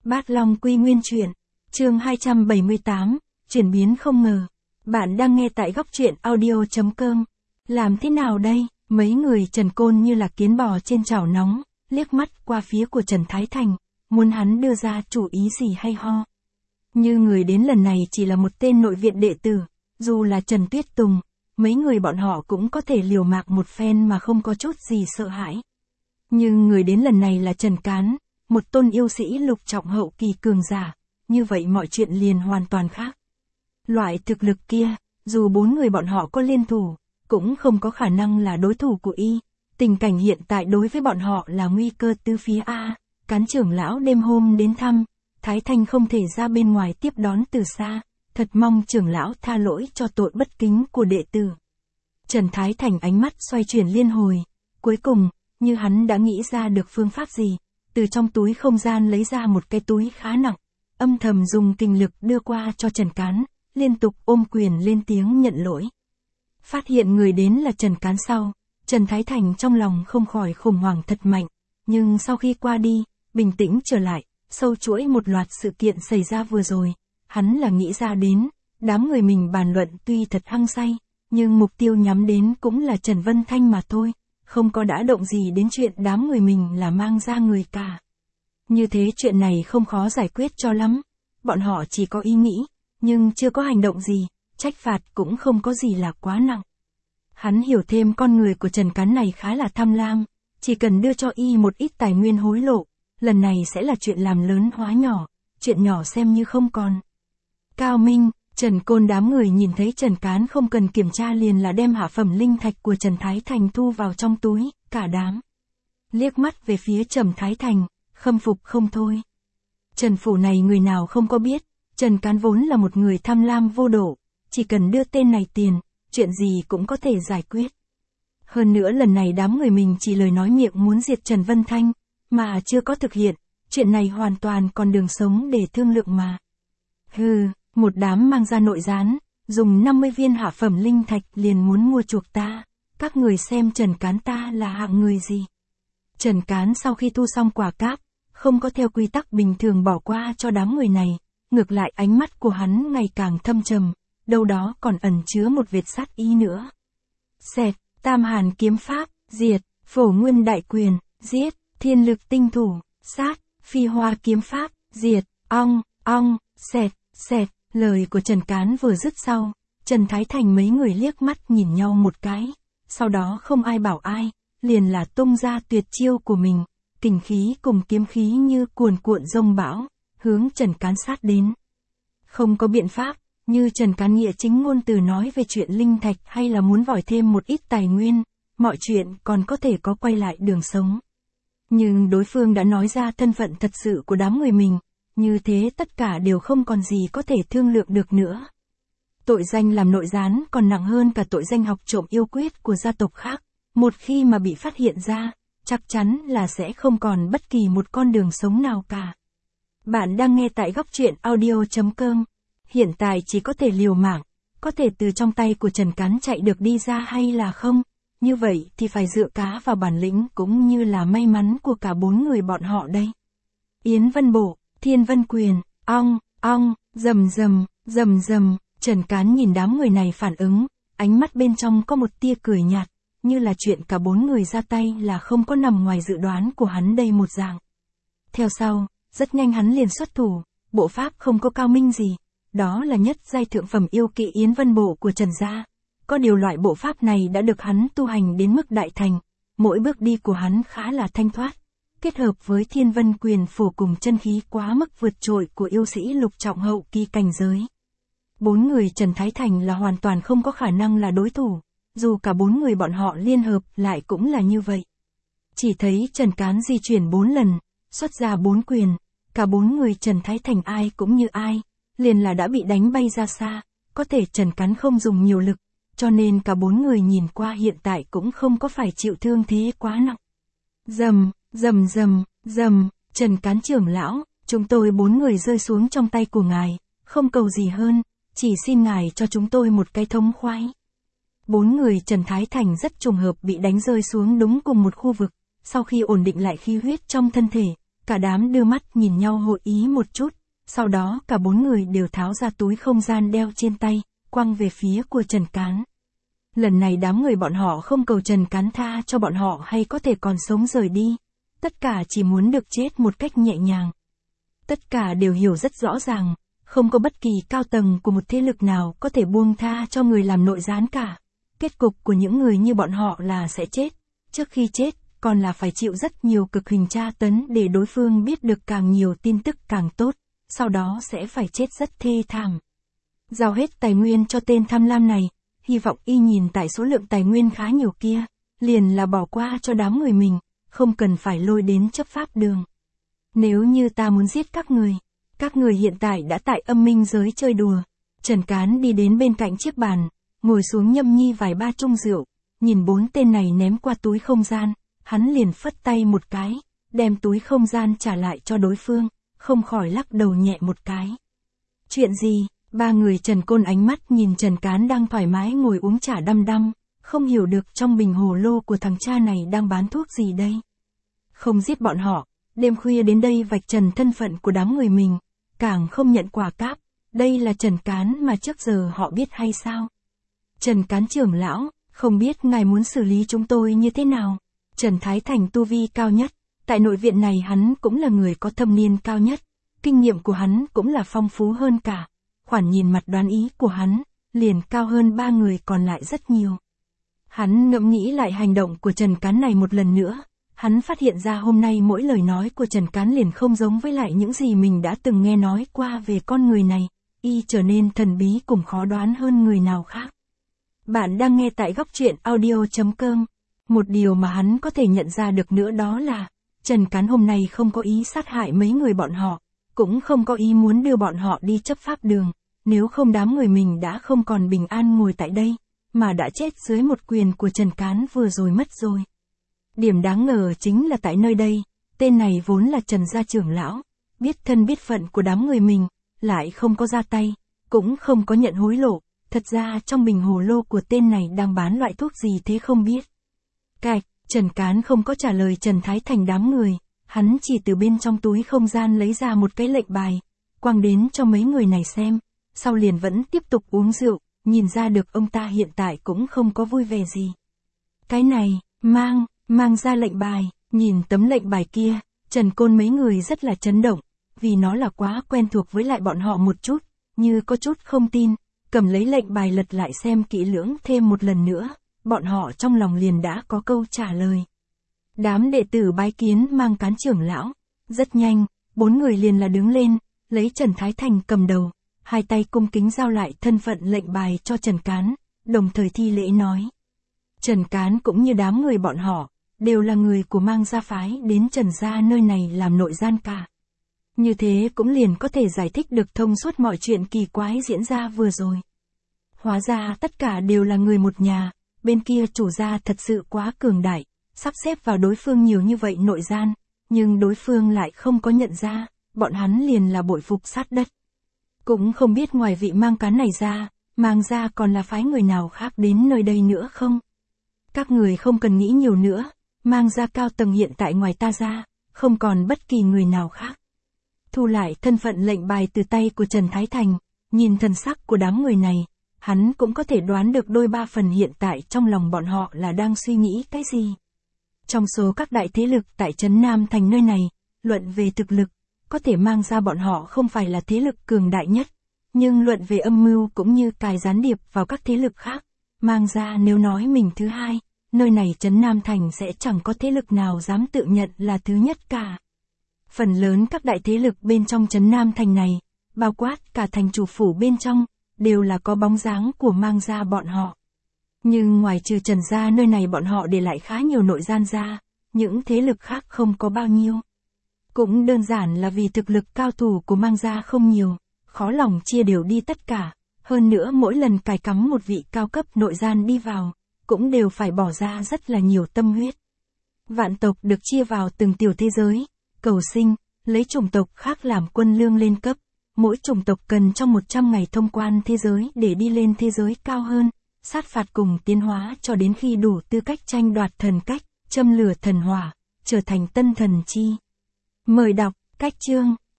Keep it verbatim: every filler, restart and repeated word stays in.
Bát Long Quy Nguyên Truyện, chương hai trăm bảy mươi tám, chuyển biến không ngờ. Bạn đang nghe tại góc truyện audio chấm com. Làm thế nào đây? Mấy người Trần Côn như là kiến bò trên chảo nóng, liếc mắt qua phía của Trần Thái Thành, muốn hắn đưa ra chủ ý gì hay ho. Như người đến lần này chỉ là một tên nội viện đệ tử, dù là Trần Tuyết Tùng, mấy người bọn họ cũng có thể liều mạng một phen mà không có chút gì sợ hãi. Nhưng người đến lần này là Trần Cán, một tôn yêu sĩ lục trọng hậu kỳ cường giả, như vậy mọi chuyện liền hoàn toàn khác. Loại thực lực kia, dù bốn người bọn họ có liên thủ, cũng không có khả năng là đối thủ của y. Tình cảnh hiện tại đối với bọn họ là nguy cơ tứ phía a. Cán trưởng lão đêm hôm đến thăm, Thái Thanh không thể ra bên ngoài tiếp đón từ xa, thật mong trưởng lão tha lỗi cho tội bất kính của đệ tử. Trần Thái Thành ánh mắt xoay chuyển liên hồi, cuối cùng, như hắn đã nghĩ ra được phương pháp gì, từ trong túi không gian lấy ra một cái túi khá nặng, âm thầm dùng kinh lực đưa qua cho Trần Cán, liên tục ôm quyền lên tiếng nhận lỗi. Phát hiện người đến là Trần Cán sau, Trần Thái Thành trong lòng không khỏi khủng hoảng thật mạnh, nhưng sau khi qua đi, bình tĩnh trở lại, sâu chuỗi một loạt sự kiện xảy ra vừa rồi, hắn là nghĩ ra đến, đám người mình bàn luận tuy thật hăng say, nhưng mục tiêu nhắm đến cũng là Trần Vân Thanh mà thôi, không có đã động gì đến chuyện đám người mình là mang ra người cả. Như thế chuyện này không khó giải quyết cho lắm, bọn họ chỉ có ý nghĩ, nhưng chưa có hành động gì, trách phạt cũng không có gì là quá nặng. Hắn hiểu thêm con người của Trần Cán này khá là tham lam, chỉ cần đưa cho y một ít tài nguyên hối lộ, lần này sẽ là chuyện làm lớn hóa nhỏ, chuyện nhỏ xem như không còn. Cao Minh, Trần Côn đám người nhìn thấy Trần Cán không cần kiểm tra liền là đem hạ phẩm linh thạch của Trần Thái Thành thu vào trong túi, cả đám liếc mắt về phía Trầm Thái Thành, khâm phục không thôi. Trần phủ này người nào không có biết, Trần Cán vốn là một người tham lam vô độ, chỉ cần đưa tên này tiền, chuyện gì cũng có thể giải quyết. Hơn nữa lần này đám người mình chỉ lời nói miệng muốn diệt Trần Vân Thanh, mà chưa có thực hiện, chuyện này hoàn toàn còn đường sống để thương lượng mà. Hừ, một đám mang ra nội gián, dùng năm mươi viên hạ phẩm linh thạch liền muốn mua chuộc ta, các người xem Trần Cán ta là hạng người gì. Trần Cán sau khi thu xong quả cáp, không có theo quy tắc bình thường bỏ qua cho đám người này, ngược lại ánh mắt của hắn ngày càng thâm trầm, đâu đó còn ẩn chứa một vệt sát ý nữa. Xẹt, Tam Hàn kiếm pháp, diệt, Phổ Nguyên đại quyền, giết, Thiên Lực tinh thủ, sát, Phi Hoa kiếm pháp, diệt, ong, ong, xẹt, xẹt. Lời của Trần Cán vừa dứt sau, Trần Thái Thành mấy người liếc mắt nhìn nhau một cái, sau đó không ai bảo ai, liền là tung ra tuyệt chiêu của mình, kình khí cùng kiếm khí như cuồn cuộn dông bão, hướng Trần Cán sát đến. Không có biện pháp, như Trần Cán nghĩa chính ngôn từ nói về chuyện linh thạch hay là muốn vòi thêm một ít tài nguyên, mọi chuyện còn có thể có quay lại đường sống. Nhưng đối phương đã nói ra thân phận thật sự của đám người mình, như thế tất cả đều không còn gì có thể thương lượng được nữa. Tội danh làm nội gián còn nặng hơn cả tội danh học trộm yêu quyết của gia tộc khác, một khi mà bị phát hiện ra, chắc chắn là sẽ không còn bất kỳ một con đường sống nào cả. Bạn đang nghe tại góc truyện audio chấm com, hiện tại chỉ có thể liều mạng, có thể từ trong tay của Trần Cán chạy được đi ra hay là không, như vậy thì phải dựa cá vào bản lĩnh cũng như là may mắn của cả bốn người bọn họ đây. Yến Vân Bổ, Thiên Vân Quyền, ong, ong, rầm rầm, rầm rầm, Trần Cán nhìn đám người này phản ứng, ánh mắt bên trong có một tia cười nhạt, như là chuyện cả bốn người ra tay là không có nằm ngoài dự đoán của hắn đây một dạng. Theo sau, rất nhanh hắn liền xuất thủ, bộ pháp không có cao minh gì, đó là nhất giai thượng phẩm yêu kỵ Yến Vân Bổ của Trần gia. Có điều loại bộ pháp này đã được hắn tu hành đến mức đại thành, mỗi bước đi của hắn khá là thanh thoát. Kết hợp với Thiên Vân Quyền phổ cùng chân khí quá mức vượt trội của yêu sĩ lục trọng hậu kỳ cảnh giới. Bốn người Trần Thái Thành là hoàn toàn không có khả năng là đối thủ, dù cả bốn người bọn họ liên hợp lại cũng là như vậy. Chỉ thấy Trần Cán di chuyển bốn lần, xuất ra bốn quyền, cả bốn người Trần Thái Thành ai cũng như ai, liền là đã bị đánh bay ra xa, có thể Trần Cán không dùng nhiều lực, cho nên cả bốn người nhìn qua hiện tại cũng không có phải chịu thương thế quá nặng. Dầm, dầm dầm, dầm, Trần Cán trưởng lão, chúng tôi bốn người rơi xuống trong tay của ngài, không cầu gì hơn, chỉ xin ngài cho chúng tôi một cái thống khoái. Bốn người Trần Thái Thành rất trùng hợp bị đánh rơi xuống đúng cùng một khu vực, sau khi ổn định lại khí huyết trong thân thể, Cả đám đưa mắt nhìn nhau hội ý một chút, sau đó cả bốn người đều tháo ra túi không gian đeo trên tay, quăng về phía của Trần Cán. Lần này đám người bọn họ không cầu Trần Cán tha cho bọn họ hay có thể còn sống rời đi. Tất cả chỉ muốn được chết một cách nhẹ nhàng. Tất cả đều hiểu rất rõ ràng, không có bất kỳ cao tầng của một thế lực nào có thể buông tha cho người làm nội gián cả. Kết cục của những người như bọn họ là sẽ chết. Trước khi chết, còn là phải chịu rất nhiều cực hình tra tấn để đối phương biết được càng nhiều tin tức càng tốt, sau đó sẽ phải chết rất thê thảm. Giao hết tài nguyên cho tên tham lam này, hy vọng y nhìn tại số lượng tài nguyên khá nhiều kia, liền là bỏ qua cho đám người mình, không cần phải lôi đến chấp pháp đường. Nếu như ta muốn giết các người, các người hiện tại đã tại âm minh giới chơi đùa. Trần Cán đi đến bên cạnh chiếc bàn, ngồi xuống nhâm nhi vài ba chung rượu, nhìn bốn tên này ném qua túi không gian, hắn liền phất tay một cái, đem túi không gian trả lại cho đối phương, không khỏi lắc đầu nhẹ một cái. Chuyện gì? Ba người Trần Côn ánh mắt nhìn Trần Cán đang thoải mái ngồi uống trà đăm đăm, không hiểu được trong bình hồ lô của thằng cha này đang bán thuốc gì đây. Không giết bọn họ, đêm khuya đến đây vạch trần thân phận của đám người mình, càng không nhận quà cáp, đây là Trần Cán mà trước giờ họ biết hay sao? Trần Cán trưởng lão, không biết ngài muốn xử lý chúng tôi như thế nào? Trần Thái Thành tu vi cao nhất, tại nội viện này hắn cũng là người có thâm niên cao nhất, kinh nghiệm của hắn cũng là phong phú hơn cả. Khoản nhìn mặt đoán ý của hắn, liền cao hơn ba người còn lại rất nhiều. Hắn ngẫm nghĩ lại hành động của Trần Cán này một lần nữa, hắn phát hiện ra hôm nay mỗi lời nói của Trần Cán liền không giống với lại những gì mình đã từng nghe nói qua về con người này, y trở nên thần bí cùng khó đoán hơn người nào khác. Bạn đang nghe tại góc truyện audio chấm com. Một điều mà hắn có thể nhận ra được nữa đó là, Trần Cán hôm nay không có ý sát hại mấy người bọn họ, cũng không có ý muốn đưa bọn họ đi chấp pháp đường, nếu không đám người mình đã không còn bình an ngồi tại đây, mà đã chết dưới một quyền của Trần Cán vừa rồi mất rồi. Điểm đáng ngờ chính là tại nơi đây, tên này vốn là Trần gia trưởng lão, biết thân biết phận của đám người mình, lại không có ra tay, cũng không có nhận hối lộ, thật ra trong bình hồ lô của tên này đang bán loại thuốc gì thế không biết. Cạch, Trần Cán không có trả lời Trần Thái Thành đám người, hắn chỉ từ bên trong túi không gian lấy ra một cái lệnh bài, quăng đến cho mấy người này xem, sau liền vẫn tiếp tục uống rượu, nhìn ra được ông ta hiện tại cũng không có vui vẻ gì. Cái này, mang, mang ra lệnh bài, nhìn tấm lệnh bài kia, Trần Côn mấy người rất là chấn động, vì nó là quá quen thuộc với lại bọn họ một chút, như có chút không tin, cầm lấy lệnh bài lật lại xem kỹ lưỡng thêm một lần nữa, bọn họ trong lòng liền đã có câu trả lời. Đám đệ tử bái kiến Mang Cán trưởng lão, rất nhanh, bốn người liền là đứng lên, lấy Trần Thái Thành cầm đầu, hai tay cung kính giao lại thân phận lệnh bài cho Trần Cán, đồng thời thi lễ nói. Trần Cán cũng như đám người bọn họ, đều là người của Mang gia phái đến Trần gia nơi này làm nội gian cả. Như thế cũng liền có thể giải thích được thông suốt mọi chuyện kỳ quái diễn ra vừa rồi. Hóa ra tất cả đều là người một nhà, bên kia chủ gia thật sự quá cường đại, sắp xếp vào đối phương nhiều như vậy nội gian, nhưng đối phương lại không có nhận ra, bọn hắn liền là bội phục sát đất. Cũng không biết ngoài vị Mang Cán này ra, Mang gia còn là phái người nào khác đến nơi đây nữa không? Các người không cần nghĩ nhiều nữa, Mang gia cao tầng hiện tại ngoài ta ra, không còn bất kỳ người nào khác. Thu lại thân phận lệnh bài từ tay của Trần Thái Thành, nhìn thần sắc của đám người này, hắn cũng có thể đoán được đôi ba phần hiện tại trong lòng bọn họ là đang suy nghĩ cái gì. Trong số các đại thế lực tại Trấn Nam Thành nơi này, luận về thực lực, có thể Mang ra bọn họ không phải là thế lực cường đại nhất, nhưng luận về âm mưu cũng như cài gián điệp vào các thế lực khác, Mang ra nếu nói mình thứ hai, nơi này Trấn Nam Thành sẽ chẳng có thế lực nào dám tự nhận là thứ nhất cả. Phần lớn các đại thế lực bên trong Trấn Nam Thành này, bao quát cả thành chủ phủ bên trong, đều là có bóng dáng của Mang gia bọn họ. Nhưng ngoài trừ Trần gia nơi này bọn họ để lại khá nhiều nội gian ra, những thế lực khác không có bao nhiêu. Cũng đơn giản là vì thực lực cao thủ của Mang gia không nhiều, khó lòng chia đều đi tất cả, hơn nữa mỗi lần cài cắm một vị cao cấp nội gian đi vào, cũng đều phải bỏ ra rất là nhiều tâm huyết. Vạn tộc được chia vào từng tiểu thế giới, cầu sinh, lấy chủng tộc khác làm quân lương lên cấp, mỗi chủng tộc cần trong một trăm ngày thông quan thế giới để đi lên thế giới cao hơn, sát phạt cùng tiến hóa cho đến khi đủ tư cách tranh đoạt thần cách, châm lửa thần hỏa, trở thành tân thần chi. Mời đọc, cách chương.